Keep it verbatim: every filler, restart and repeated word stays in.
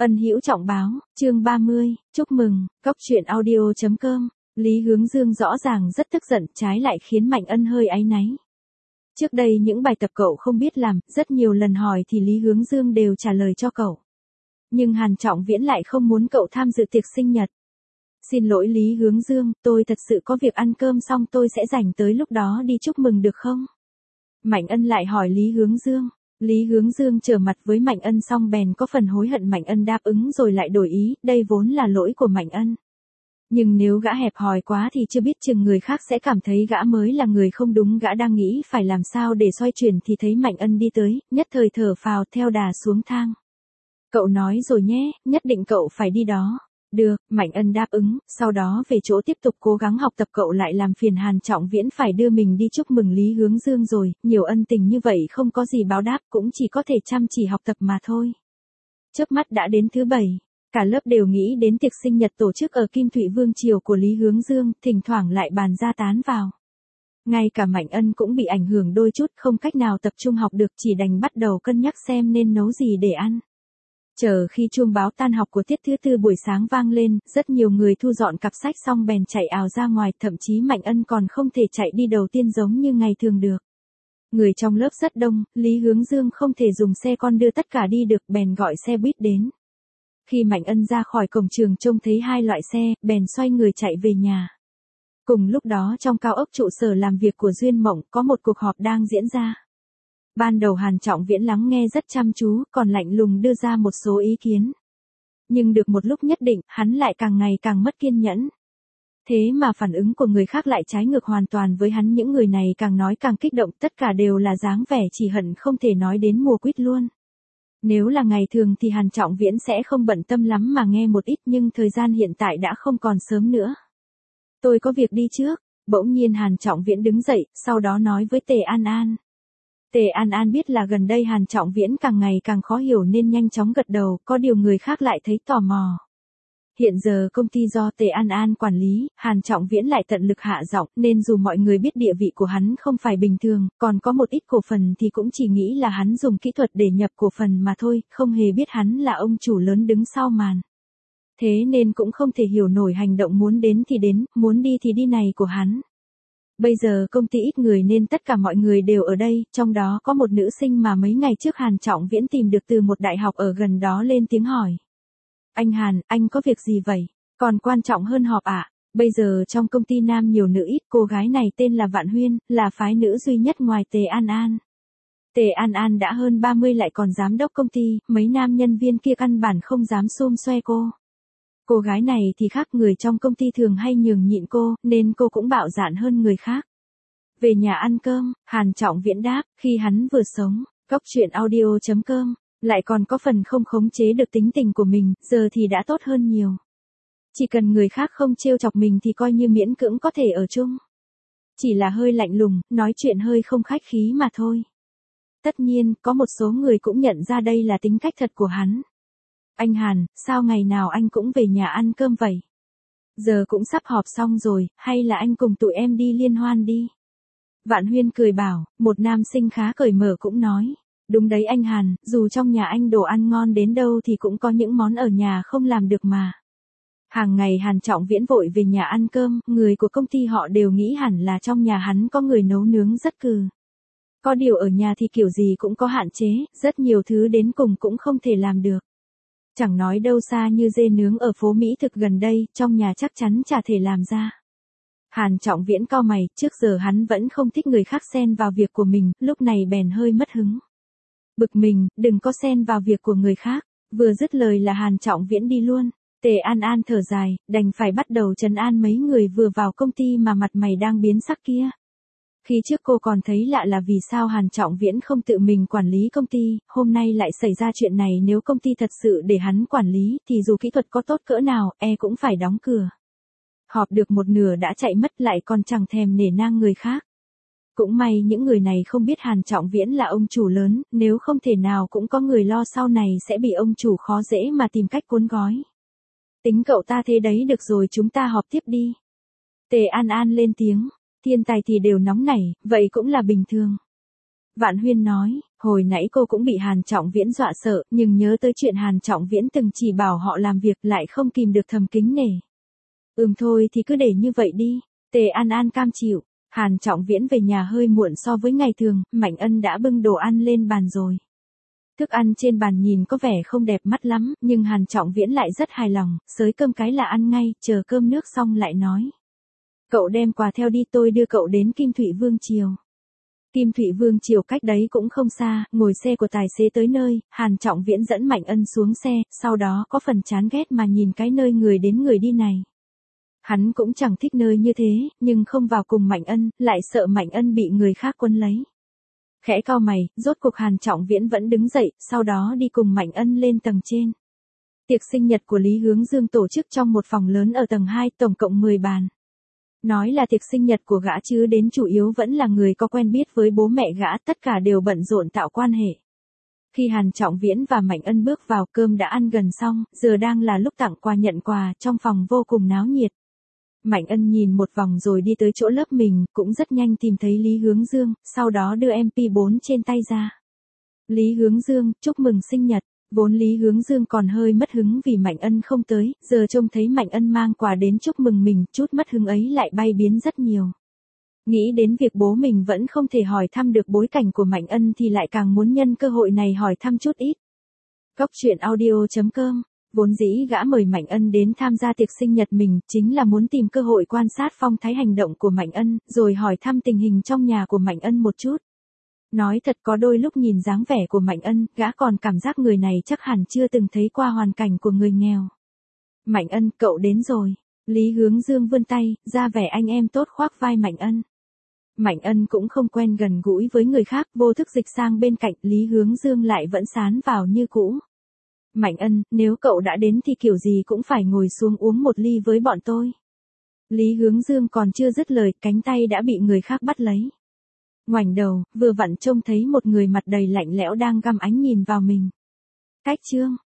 Ân Hữu Trọng báo, chương ba mươi, chúc mừng, cốc truyện audio chấm com. Lý Hướng Dương rõ ràng rất tức giận, trái lại khiến Mạnh Ân hơi áy náy. Trước đây những bài tập cậu không biết làm, rất nhiều lần hỏi thì Lý Hướng Dương đều trả lời cho cậu. Nhưng Hàn Trọng Viễn lại không muốn cậu tham dự tiệc sinh nhật. Xin lỗi Lý Hướng Dương, tôi thật sự có việc ăn cơm xong tôi sẽ rảnh tới lúc đó đi chúc mừng được không? Mạnh Ân lại hỏi Lý Hướng Dương. Lý Hướng Dương trở mặt với Mạnh Ân xong bèn có phần hối hận Mạnh Ân đáp ứng rồi lại đổi ý, đây vốn là lỗi của Mạnh Ân. Nhưng nếu gã hẹp hòi quá thì chưa biết chừng người khác sẽ cảm thấy gã mới là người không đúng, gã đang nghĩ phải làm sao để xoay chuyển thì thấy Mạnh Ân đi tới, nhất thời thở phào theo đà xuống thang. Cậu nói rồi nhé, nhất định cậu phải đi đó. Được, Mạnh Ân đáp ứng, sau đó về chỗ tiếp tục cố gắng học tập. Cậu lại làm phiền Hàn Trọng Viễn phải đưa mình đi chúc mừng Lý Hướng Dương rồi, nhiều ân tình như vậy không có gì báo đáp cũng chỉ có thể chăm chỉ học tập mà thôi. Chớp mắt đã đến thứ bảy, cả lớp đều nghĩ đến tiệc sinh nhật tổ chức ở Kim Thụy Vương Triều của Lý Hướng Dương, thỉnh thoảng lại bàn ra tán vào. Ngay cả Mạnh Ân cũng bị ảnh hưởng đôi chút, không cách nào tập trung học được, chỉ đành bắt đầu cân nhắc xem nên nấu gì để ăn. Chờ khi chuông báo tan học của tiết thứ tư buổi sáng vang lên, rất nhiều người thu dọn cặp sách xong bèn chạy ào ra ngoài, thậm chí Mạnh Ân còn không thể chạy đi đầu tiên giống như ngày thường được. Người trong lớp rất đông, Lý Hướng Dương không thể dùng xe con đưa tất cả đi được, bèn gọi xe buýt đến. Khi Mạnh Ân ra khỏi cổng trường trông thấy hai loại xe, bèn xoay người chạy về nhà. Cùng lúc đó trong cao ốc trụ sở làm việc của Duyên Mộng có một cuộc họp đang diễn ra. Ban đầu Hàn Trọng Viễn lắng nghe rất chăm chú, còn lạnh lùng đưa ra một số ý kiến. Nhưng được một lúc nhất định, hắn lại càng ngày càng mất kiên nhẫn. Thế mà phản ứng của người khác lại trái ngược hoàn toàn với hắn, những người này càng nói càng kích động, tất cả đều là dáng vẻ chỉ hận không thể nói đến mùa quýt luôn. Nếu là ngày thường thì Hàn Trọng Viễn sẽ không bận tâm lắm mà nghe một ít, nhưng thời gian hiện tại đã không còn sớm nữa. Tôi có việc đi trước. Bỗng nhiên Hàn Trọng Viễn đứng dậy, sau đó nói với Tề An An. Tề An An biết là gần đây Hàn Trọng Viễn càng ngày càng khó hiểu nên nhanh chóng gật đầu, có điều người khác lại thấy tò mò. Hiện giờ công ty do Tề An An quản lý, Hàn Trọng Viễn lại tận lực hạ giọng, nên dù mọi người biết địa vị của hắn không phải bình thường, còn có một ít cổ phần thì cũng chỉ nghĩ là hắn dùng kỹ thuật để nhập cổ phần mà thôi, không hề biết hắn là ông chủ lớn đứng sau màn. Thế nên cũng không thể hiểu nổi hành động muốn đến thì đến, muốn đi thì đi này của hắn. Bây giờ công ty ít người nên tất cả mọi người đều ở đây, trong đó có một nữ sinh mà mấy ngày trước Hàn Trọng Viễn tìm được từ một đại học ở gần đó lên tiếng hỏi. Anh Hàn, anh có việc gì vậy? Còn quan trọng hơn họp ạ? À? Bây giờ trong công ty nam nhiều nữ ít, cô gái này tên là Vạn Huyên, là phái nữ duy nhất ngoài Tề An An. Tề An An đã hơn ba mươi lại còn giám đốc công ty, mấy nam nhân viên kia căn bản không dám xôm xoe cô. Cô gái này thì khác, người trong công ty thường hay nhường nhịn cô, nên cô cũng bạo dạn hơn người khác. Về nhà ăn cơm, Hàn Trọng Viễn đáp, khi hắn vừa sống, cốc truyện audio chấm com, lại còn có phần không khống chế được tính tình của mình, giờ thì đã tốt hơn nhiều. Chỉ cần người khác không trêu chọc mình thì coi như miễn cưỡng có thể ở chung. Chỉ là hơi lạnh lùng, nói chuyện hơi không khách khí mà thôi. Tất nhiên, có một số người cũng nhận ra đây là tính cách thật của hắn. Anh Hàn, sao ngày nào anh cũng về nhà ăn cơm vậy? Giờ cũng sắp họp xong rồi, hay là anh cùng tụi em đi liên hoan đi? Vạn Huyên cười bảo, một nam sinh khá cởi mở cũng nói. Đúng đấy anh Hàn, dù trong nhà anh đồ ăn ngon đến đâu thì cũng có những món ở nhà không làm được mà. Hàng ngày Hàn Trọng Viễn vội về nhà ăn cơm, người của công ty họ đều nghĩ hẳn là trong nhà hắn có người nấu nướng rất cừ. Có điều ở nhà thì kiểu gì cũng có hạn chế, rất nhiều thứ đến cùng cũng không thể làm được. Chẳng nói đâu xa như dê nướng ở phố Mỹ thực gần đây, trong nhà chắc chắn chả thể làm ra. Hàn Trọng Viễn cau mày, trước giờ hắn vẫn không thích người khác xen vào việc của mình, lúc này bèn hơi mất hứng. Bực mình, đừng có xen vào việc của người khác, vừa dứt lời là Hàn Trọng Viễn đi luôn. Tề An An thở dài, đành phải bắt đầu trấn an mấy người vừa vào công ty mà mặt mày đang biến sắc kia. Khi trước cô còn thấy lạ là vì sao Hàn Trọng Viễn không tự mình quản lý công ty, hôm nay lại xảy ra chuyện này, nếu công ty thật sự để hắn quản lý thì dù kỹ thuật có tốt cỡ nào, e cũng phải đóng cửa. Họp được một nửa đã chạy mất lại còn chẳng thèm nể nang người khác. Cũng may những người này không biết Hàn Trọng Viễn là ông chủ lớn, nếu không thể nào cũng có người lo sau này sẽ bị ông chủ khó dễ mà tìm cách cuốn gói. Tính cậu ta thế đấy, được rồi chúng ta họp tiếp đi. Tề An An lên tiếng. Thiên tài thì đều nóng nảy, vậy cũng là bình thường. Vạn Huyên nói, Hồi nãy cô cũng bị Hàn Trọng Viễn dọa sợ, nhưng nhớ tới chuyện Hàn Trọng Viễn từng chỉ bảo họ làm việc lại không kìm được thầm kính nể. Ừm thôi thì cứ để như vậy đi. Tề An An cam chịu. Hàn Trọng Viễn về nhà hơi muộn so với ngày thường, Mạnh Ân đã bưng đồ ăn lên bàn rồi. Thức ăn trên bàn nhìn có vẻ không đẹp mắt lắm, nhưng Hàn Trọng Viễn lại rất hài lòng, xới cơm cái là ăn ngay, chờ cơm nước xong lại nói. Cậu đem quà theo đi, tôi đưa cậu đến Kim Thụy Vương Triều. Kim Thụy Vương Triều cách đấy cũng không xa, ngồi xe của tài xế tới nơi, Hàn Trọng Viễn dẫn Mạnh Ân xuống xe, sau đó có phần chán ghét mà nhìn cái nơi người đến người đi này. Hắn cũng chẳng thích nơi như thế, nhưng không vào cùng Mạnh Ân, lại sợ Mạnh Ân bị người khác quấn lấy. Khẽ cau mày, rốt cuộc Hàn Trọng Viễn vẫn đứng dậy, sau đó đi cùng Mạnh Ân lên tầng trên. Tiệc sinh nhật của Lý Hướng Dương tổ chức trong một phòng lớn ở tầng hai, tổng cộng mười bàn. Nói là tiệc sinh nhật của gã chứ đến chủ yếu vẫn là người có quen biết với bố mẹ gã, tất cả đều bận rộn tạo quan hệ. Khi Hàn Trọng Viễn và Mạnh Ân bước vào, cơm đã ăn gần xong, giờ đang là lúc tặng quà nhận quà, trong phòng vô cùng náo nhiệt. Mạnh Ân nhìn một vòng rồi đi tới chỗ lớp mình, cũng rất nhanh tìm thấy Lý Hướng Dương, sau đó đưa em pê bốn trên tay ra. Lý Hướng Dương, chúc mừng sinh nhật. Vốn Lý Hướng Dương còn hơi mất hứng vì Mạnh Ân không tới, giờ trông thấy Mạnh Ân mang quà đến chúc mừng mình, chút mất hứng ấy lại bay biến rất nhiều. Nghĩ đến việc bố mình vẫn không thể hỏi thăm được bối cảnh của Mạnh Ân thì lại càng muốn nhân cơ hội này hỏi thăm chút ít. Cóc truyện audio chấm com. Vốn dĩ gã mời Mạnh Ân đến tham gia tiệc sinh nhật mình, chính là muốn tìm cơ hội quan sát phong thái hành động của Mạnh Ân, rồi hỏi thăm tình hình trong nhà của Mạnh Ân một chút. Nói thật có đôi lúc nhìn dáng vẻ của Mạnh Ân, gã còn cảm giác người này chắc hẳn chưa từng thấy qua hoàn cảnh của người nghèo. Mạnh Ân, cậu đến rồi. Lý Hướng Dương vươn tay, ra vẻ anh em tốt khoác vai Mạnh Ân. Mạnh Ân cũng không quen gần gũi với người khác, vô thức dịch sang bên cạnh, Lý Hướng Dương lại vẫn sán vào như cũ. Mạnh Ân, nếu cậu đã đến thì kiểu gì cũng phải ngồi xuống uống một ly với bọn tôi. Lý Hướng Dương còn chưa dứt lời, cánh tay đã bị người khác bắt lấy. Ngoảnh đầu, vừa vặn trông thấy một người mặt đầy lạnh lẽo đang găm ánh nhìn vào mình. Cách chương.